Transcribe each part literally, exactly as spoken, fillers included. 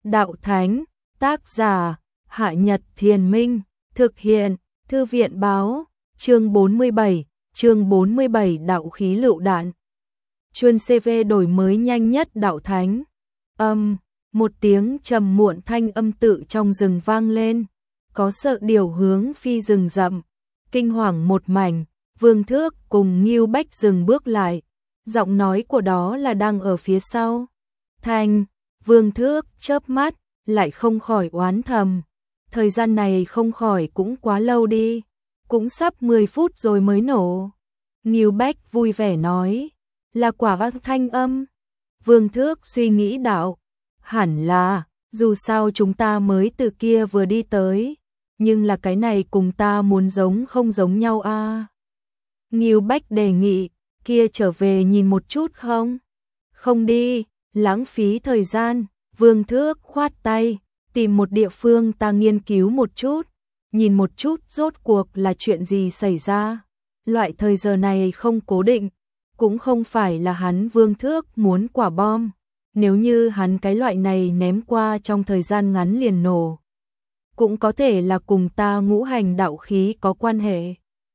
Đạo Thánh, tác giả, Hạ Nhật Thiền Minh, thực hiện, Thư viện báo, chương bốn mươi bảy, chương bốn mươi bảy đạo khí lựu đạn. Chuông xê vê đổi mới nhanh nhất Đạo Thánh. Âm, một tiếng trầm muộn thanh âm tự trong rừng vang lên, có sợ điều hướng phi rừng rậm, kinh hoàng một mảnh, Vương Thước cùng Ngưu Bách dừng bước lại, giọng nói của đó là đang ở phía sau. Thanh, Vương Thước chớp mắt, lại không khỏi oán thầm. Thời gian này không khỏi cũng quá lâu đi, cũng sắp mười phút rồi mới nổ. Ngưu Bách vui vẻ nói, là quả vang thanh âm. Vương Thước suy nghĩ đạo, hẳn là, dù sao chúng ta mới từ kia vừa đi tới, nhưng là cái này cùng ta muốn giống không giống nhau a. À? Ngưu Bách đề nghị, kia trở về nhìn một chút không? Không đi, lãng phí thời gian. Vương Thước khoát tay, tìm một địa phương ta nghiên cứu một chút, nhìn một chút rốt cuộc là chuyện gì xảy ra. Loại thời giờ này không cố định, cũng không phải là hắn Vương Thước muốn quả bom, nếu như hắn cái loại này ném qua trong thời gian ngắn liền nổ, cũng có thể là cùng ta ngũ hành đạo khí có quan hệ.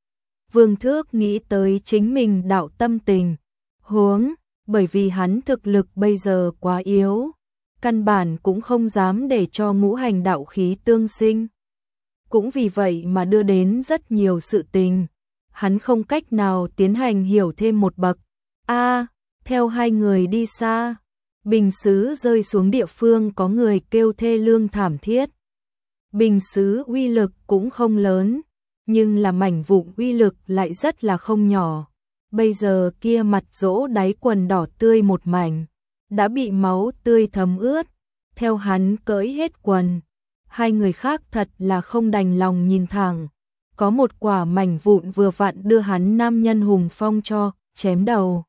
Vương Thước nghĩ tới chính mình đạo tâm tình, huống, bởi vì hắn thực lực bây giờ quá yếu, căn bản cũng không dám để cho ngũ hành đạo khí tương sinh. Cũng vì vậy mà đưa đến rất nhiều sự tình, hắn không cách nào tiến hành hiểu thêm một bậc. A, à, theo hai người đi xa, bình sứ rơi xuống địa phương có người kêu thê lương thảm thiết. Bình sứ uy lực cũng không lớn, nhưng là mảnh vụn uy lực lại rất là không nhỏ. Bây giờ kia mặt dỗ đáy quần đỏ tươi một mảnh, đã bị máu tươi thấm ướt, theo hắn cởi hết quần. Hai người khác thật là không đành lòng nhìn thẳng, có một quả mảnh vụn vừa vặn đưa hắn nam nhân hùng phong cho chém đầu.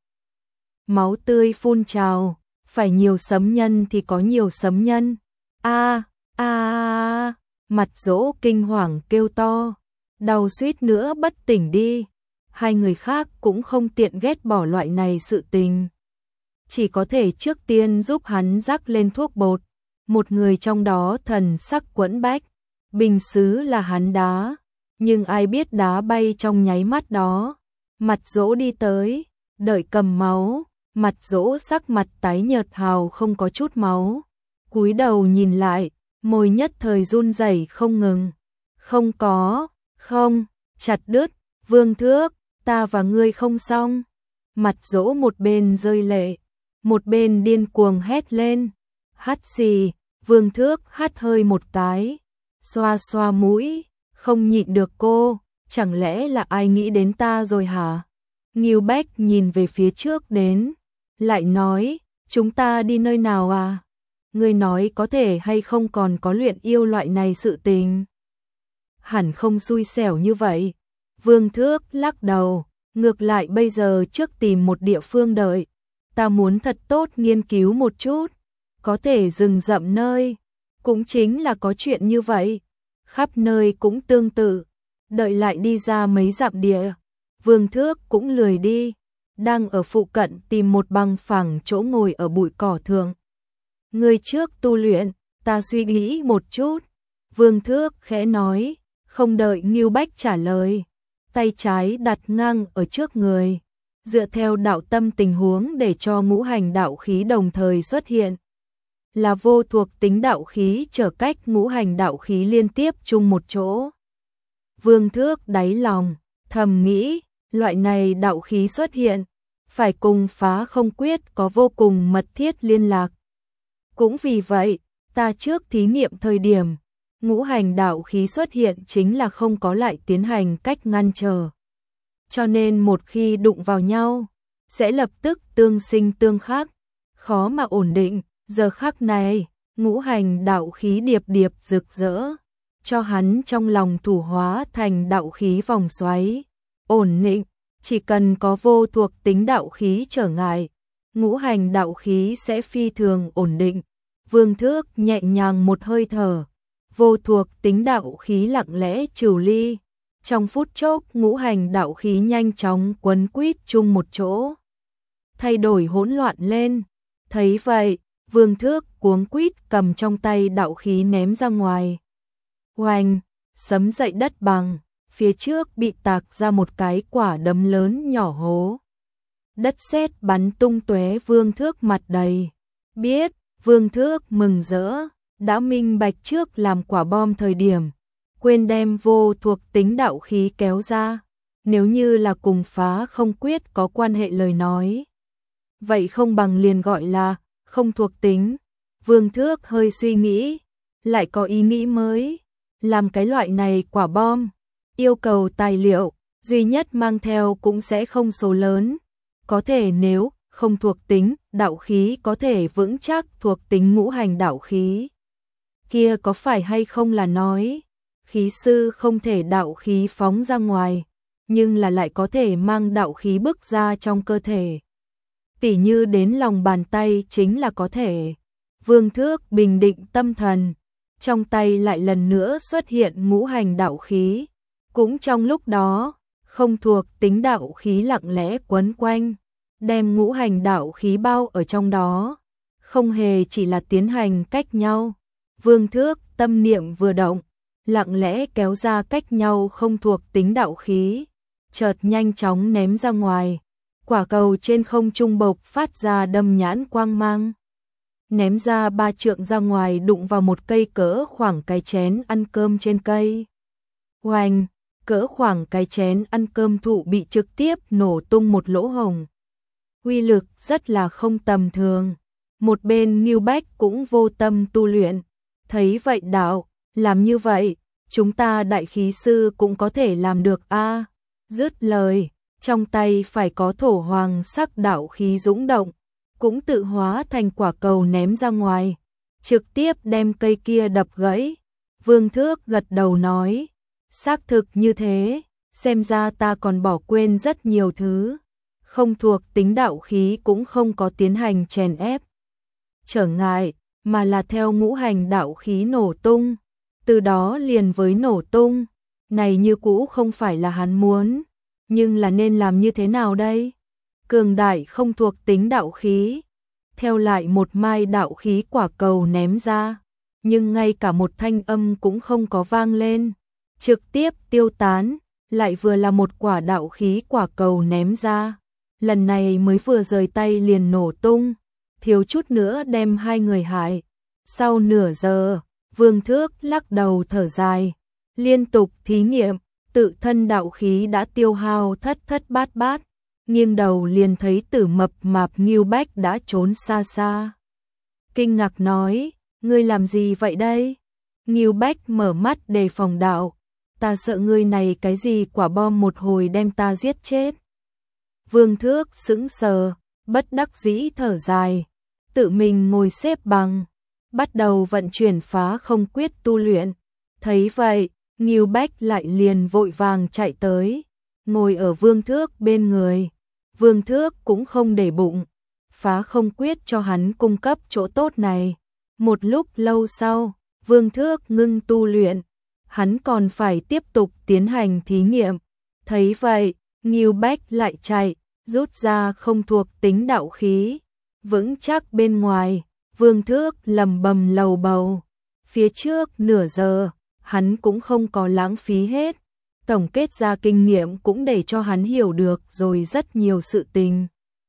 Máu tươi phun trào, phải nhiều sấm nhân thì có nhiều sấm nhân. A a a, mặt dỗ kinh hoàng kêu to, đau suýt nữa bất tỉnh đi. Hai người khác cũng không tiện ghét bỏ loại này sự tình, chỉ có thể trước tiên giúp hắn rắc lên thuốc bột. Một người trong đó thần sắc quẫn bách, bình sứ là hắn đá, nhưng ai biết đá bay trong nháy mắt đó. Mặt dỗ đi tới, đợi cầm máu, mặt dỗ sắc mặt tái nhợt hào không có chút máu, cúi đầu nhìn lại, môi nhất thời run rẩy không ngừng. Không có, không, chặt đứt. Vương Thước, ta và ngươi không xong. Mặt dỗ một bên rơi lệ, một bên điên cuồng hét lên. Hắt xì, Vương Thước hắt hơi một cái, xoa xoa mũi, không nhịn được cô, chẳng lẽ là ai nghĩ đến ta rồi hả? Ngưu Bách nhìn về phía trước đến, lại nói, chúng ta đi nơi nào à? Ngươi nói có thể hay không còn có luyện yêu loại này sự tình? Hẳn không xui xẻo như vậy. Vương Thước lắc đầu, ngược lại bây giờ trước tìm một địa phương đợi, ta muốn thật tốt nghiên cứu một chút, có thể rừng rậm nơi, cũng chính là có chuyện như vậy, khắp nơi cũng tương tự, đợi lại đi ra mấy dặm địa, Vương Thước cũng lười đi, đang ở phụ cận tìm một bằng phẳng chỗ ngồi ở bụi cỏ thượng. Ngươi trước tu luyện, ta suy nghĩ một chút. Vương Thước khẽ nói, không đợi Ngưu Bách trả lời, tay trái đặt ngang ở trước người, dựa theo đạo tâm tình huống để cho ngũ hành đạo khí đồng thời xuất hiện. Là vô thuộc tính đạo khí trở cách ngũ hành đạo khí liên tiếp chung một chỗ. Vương Thước đáy lòng, thầm nghĩ, loại này đạo khí xuất hiện, phải cùng phá không quyết có vô cùng mật thiết liên lạc. Cũng vì vậy, ta trước thí nghiệm thời điểm, ngũ hành đạo khí xuất hiện chính là không có lại tiến hành cách ngăn trở. Cho nên một khi đụng vào nhau, sẽ lập tức tương sinh tương khắc, khó mà ổn định. Giờ khắc này, ngũ hành đạo khí điệp điệp rực rỡ, cho hắn trong lòng thủ hóa thành đạo khí vòng xoáy, ổn định, chỉ cần có vô thuộc tính đạo khí trở ngại, ngũ hành đạo khí sẽ phi thường ổn định. Vương Thước nhẹ nhàng một hơi thở, vô thuộc tính đạo khí lặng lẽ trừ ly, trong phút chốc ngũ hành đạo khí nhanh chóng quấn quýt chung một chỗ, thay đổi hỗn loạn lên. Thấy vậy, Vương Thước cuống quýt cầm trong tay đạo khí ném ra ngoài. Oanh, sấm dậy đất bằng, phía trước bị tạc ra một cái quả đấm lớn nhỏ hố. Đất sét bắn tung tóe, Vương Thước mặt đầy. Biết, Vương Thước mừng rỡ, đã minh bạch trước làm quả bom thời điểm, quên đem vô thuộc tính đạo khí kéo ra. Nếu như là cùng phá không quyết có quan hệ lời nói, vậy không bằng liền gọi là không thuộc tính. Vương Thước hơi suy nghĩ, lại có ý nghĩ mới. Làm cái loại này quả bom, yêu cầu tài liệu, duy nhất mang theo cũng sẽ không số lớn. Có thể nếu không thuộc tính, đạo khí có thể vững chắc thuộc tính ngũ hành đạo khí. Kia có phải hay không là nói, khí sư không thể đạo khí phóng ra ngoài, nhưng là lại có thể mang đạo khí bức ra trong cơ thể. Tỉ như đến lòng bàn tay chính là có thể. Vương Thước bình định tâm thần, trong tay lại lần nữa xuất hiện ngũ hành đạo khí. Cũng trong lúc đó, không thuộc tính đạo khí lặng lẽ quấn quanh, đem ngũ hành đạo khí bao ở trong đó. Không hề chỉ là tiến hành cách nhau. Vương Thước tâm niệm vừa động, lặng lẽ kéo ra cách nhau không thuộc tính đạo khí, chợt nhanh chóng ném ra ngoài. Quả cầu trên không trung bộc phát ra đâm nhãn quang mang. Ném ra ba trượng ra ngoài, đụng vào một cây cỡ khoảng cái chén ăn cơm trên cây. Oanh, cỡ khoảng cái chén ăn cơm thụ bị trực tiếp nổ tung một lỗ hổng. Uy lực rất là không tầm thường. Một bên Ngưu Bách cũng vô tâm tu luyện. Thấy vậy đạo, làm như vậy, chúng ta đại khí sư cũng có thể làm được a. Dứt lời, trong tay phải có thổ hoàng sắc đạo khí dũng động, cũng tự hóa thành quả cầu ném ra ngoài, trực tiếp đem cây kia đập gãy. Vương Thước gật đầu nói, xác thực như thế, xem ra ta còn bỏ quên rất nhiều thứ. Không thuộc tính đạo khí cũng không có tiến hành chèn ép, trở ngại, mà là theo ngũ hành đạo khí nổ tung. Từ đó liền với nổ tung, này như cũ không phải là hắn muốn, nhưng là nên làm như thế nào đây? Cường đại không thuộc tính đạo khí, theo lại một mai đạo khí quả cầu ném ra, nhưng ngay cả một thanh âm cũng không có vang lên, trực tiếp tiêu tán. Lại vừa là một quả đạo khí quả cầu ném ra, lần này mới vừa rời tay liền nổ tung, thiếu chút nữa đem hai người hại. Sau nửa giờ, Vương Thước lắc đầu thở dài, liên tục thí nghiệm, tự thân đạo khí đã tiêu hao thất thất bát bát, nghiêng đầu liền thấy Tử mập mạp Ngưu Bách đã trốn xa xa. Kinh ngạc nói, ngươi làm gì vậy đây? Ngưu Bách mở mắt đề phòng đạo, ta sợ ngươi này cái gì quả bom một hồi đem ta giết chết. Vương Thước sững sờ, bất đắc dĩ thở dài, tự mình ngồi xếp bằng, bắt đầu vận chuyển phá không quyết tu luyện. Thấy vậy, Ngưu Bách lại liền vội vàng chạy tới, ngồi ở Vương Thước bên người. Vương Thước cũng không để bụng, phá không quyết cho hắn cung cấp chỗ tốt này. Một lúc lâu sau, Vương Thước ngưng tu luyện, hắn còn phải tiếp tục tiến hành thí nghiệm. Thấy vậy, Ngưu Bách lại chạy, rút ra không thuộc tính đạo khí, vững chắc bên ngoài. Vương Thước lầm bầm lầu bầu, phía trước nửa giờ, hắn cũng không có lãng phí hết. Tổng kết ra kinh nghiệm cũng để cho hắn hiểu được rồi rất nhiều sự tình.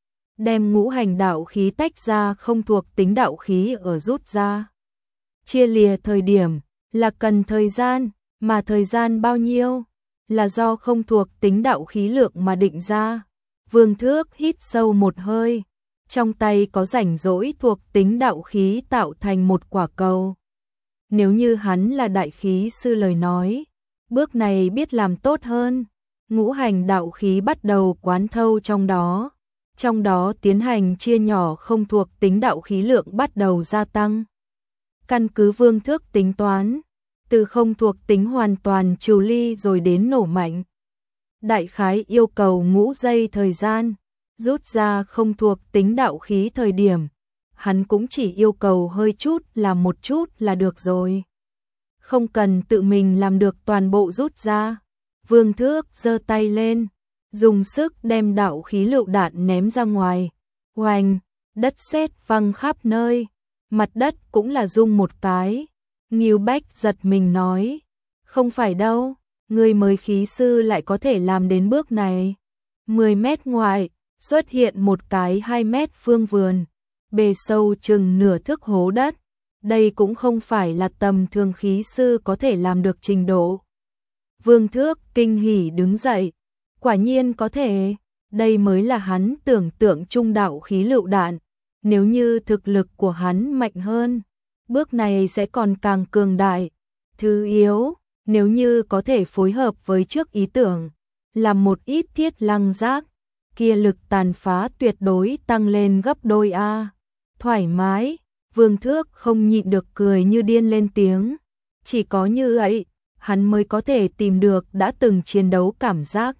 Đem ngũ hành đạo khí tách ra không thuộc tính đạo khí ở rút ra. Chia lìa thời điểm là cần thời gian, mà thời gian bao nhiêu là do không thuộc tính đạo khí lượng mà định ra. Vương Thước hít sâu một hơi, trong tay có rảnh rỗi thuộc tính đạo khí tạo thành một quả cầu. Nếu như hắn là đại khí sư lời nói, bước này biết làm tốt hơn. Ngũ hành đạo khí bắt đầu quán thâu trong đó, trong đó tiến hành chia nhỏ không thuộc tính đạo khí lượng bắt đầu gia tăng. Căn cứ Vương Thước tính toán, từ không thuộc tính hoàn toàn trừ ly rồi đến nổ mạnh, đại khái yêu cầu ngũ giây thời gian. Rút ra không thuộc tính đạo khí thời điểm, hắn cũng chỉ yêu cầu hơi chút làm một chút là được rồi, không cần tự mình làm được toàn bộ rút ra. Vương Thước giơ tay lên, dùng sức đem đạo khí lựu đạn ném ra ngoài. Oanh, đất sét văng khắp nơi, mặt đất cũng là rung một cái. Ngưu Bách giật mình nói, không phải đâu, người mới khí sư lại có thể làm đến bước này. mười mét ngoài, xuất hiện một cái hai mét phương vườn, bề sâu chừng nửa thước hố đất. Đây cũng không phải là tầm thường khí sư có thể làm được trình độ. Vương Thước kinh hỉ đứng dậy, quả nhiên có thể, đây mới là hắn tưởng tượng trung đạo khí lựu đạn. Nếu như thực lực của hắn mạnh hơn, bước này sẽ còn càng cường đại. Thứ yếu, nếu như có thể phối hợp với trước ý tưởng, làm một ít thiết lăng giác, kia lực tàn phá tuyệt đối tăng lên gấp đôi a. Thoải mái, Vương Thước không nhịn được cười như điên lên tiếng. Chỉ có như vậy, hắn mới có thể tìm được đã từng chiến đấu cảm giác.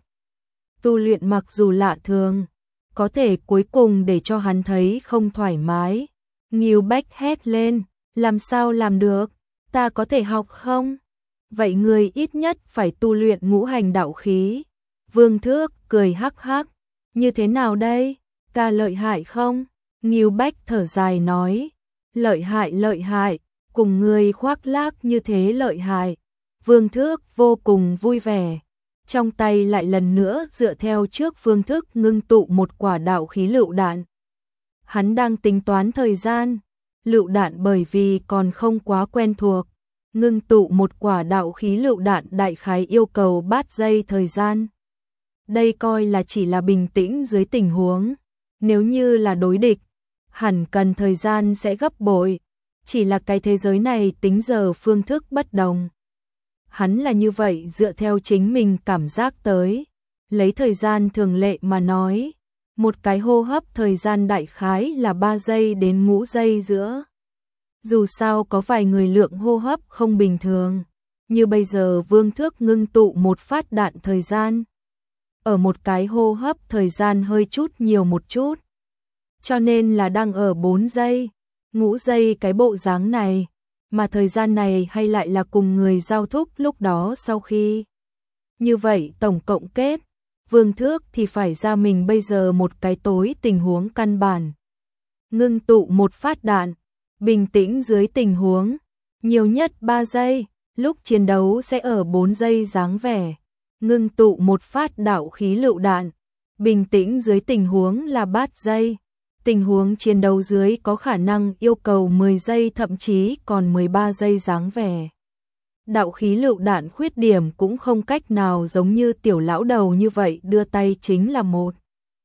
Tu luyện mặc dù lạ thường, có thể cuối cùng để cho hắn thấy không thoải mái. Ngưu Bách hét lên, làm sao làm được, ta có thể học không? Vậy người ít nhất phải tu luyện ngũ hành đạo khí. Vương Thước cười hắc hắc, như thế nào đây, ta lợi hại không? Ngưu Bách thở dài nói, lợi hại lợi hại, cùng người khoác lác như thế lợi hại. Vương Thước vô cùng vui vẻ, trong tay lại lần nữa dựa theo trước Vương Thước ngưng tụ một quả đạo khí lựu đạn. Hắn đang tính toán thời gian, lựu đạn bởi vì còn không quá quen thuộc, ngưng tụ một quả đạo khí lựu đạn đại khái yêu cầu bát giây thời gian. Đây coi là chỉ là bình tĩnh dưới tình huống, nếu như là đối địch, hẳn cần thời gian sẽ gấp bội, chỉ là cái thế giới này tính giờ phương thức bất đồng. Hắn là như vậy dựa theo chính mình cảm giác tới, lấy thời gian thường lệ mà nói, một cái hô hấp thời gian đại khái là ba giây đến ngũ giây giữa. Dù sao có vài người lượng hô hấp không bình thường, như bây giờ Vương Thước ngưng tụ một phát đạn thời gian. Ở một cái hô hấp thời gian hơi chút nhiều một chút, cho nên là đang ở bốn giây, ngũ giây cái bộ dáng này, mà thời gian này hay lại là cùng người giao thúc lúc đó sau khi. Như vậy tổng cộng kết, Vương Thước thì phải ra mình bây giờ một cái tối tình huống căn bản. Ngưng tụ một phát đạn, bình tĩnh dưới tình huống, nhiều nhất ba giây, lúc chiến đấu sẽ ở bốn giây dáng vẻ. Ngưng tụ một phát đạo khí lựu đạn, bình tĩnh dưới tình huống là bát giây. Tình huống chiến đấu dưới có khả năng yêu cầu mười giây thậm chí còn mười ba giây dáng vẻ. Đạo khí lựu đạn khuyết điểm cũng không cách nào giống như tiểu lão đầu như vậy đưa tay chính là một.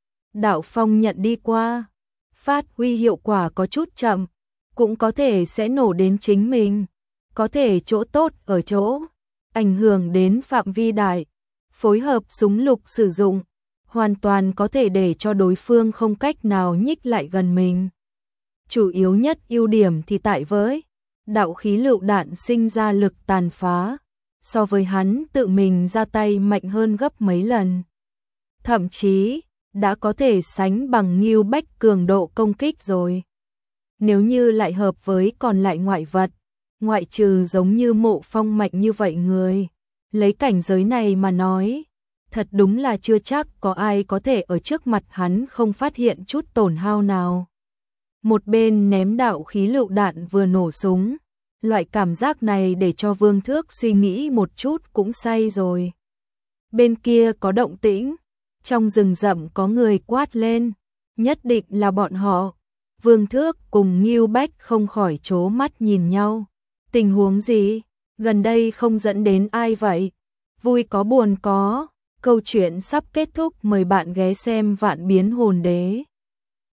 Đạo phong nhận đi qua, phát huy hiệu quả có chút chậm, cũng có thể sẽ nổ đến chính mình, có thể chỗ tốt ở chỗ, ảnh hưởng đến phạm vi đại, phối hợp súng lục sử dụng, hoàn toàn có thể để cho đối phương không cách nào nhích lại gần mình. Chủ yếu nhất ưu điểm thì tại với đạo khí lựu đạn sinh ra lực tàn phá, so với hắn tự mình ra tay mạnh hơn gấp mấy lần. Thậm chí, đã có thể sánh bằng Ngưu Bách cường độ công kích rồi. Nếu như lại hợp với còn lại ngoại vật, ngoại trừ giống như Mộ Phong mạnh như vậy người, lấy cảnh giới này mà nói, thật đúng là chưa chắc có ai có thể ở trước mặt hắn không phát hiện chút tổn hao nào. Một bên ném đạo khí lựu đạn vừa nổ súng, loại cảm giác này để cho Vương Thước suy nghĩ một chút cũng say rồi. Bên kia có động tĩnh, trong rừng rậm có người quát lên, nhất định là bọn họ. Vương Thước cùng Ngưu Bách không khỏi trố mắt nhìn nhau. Tình huống gì? Gần đây không dẫn đến ai vậy? Vui có buồn có. Câu chuyện sắp kết thúc, mời bạn ghé xem Vạn Biến Hồn Đế.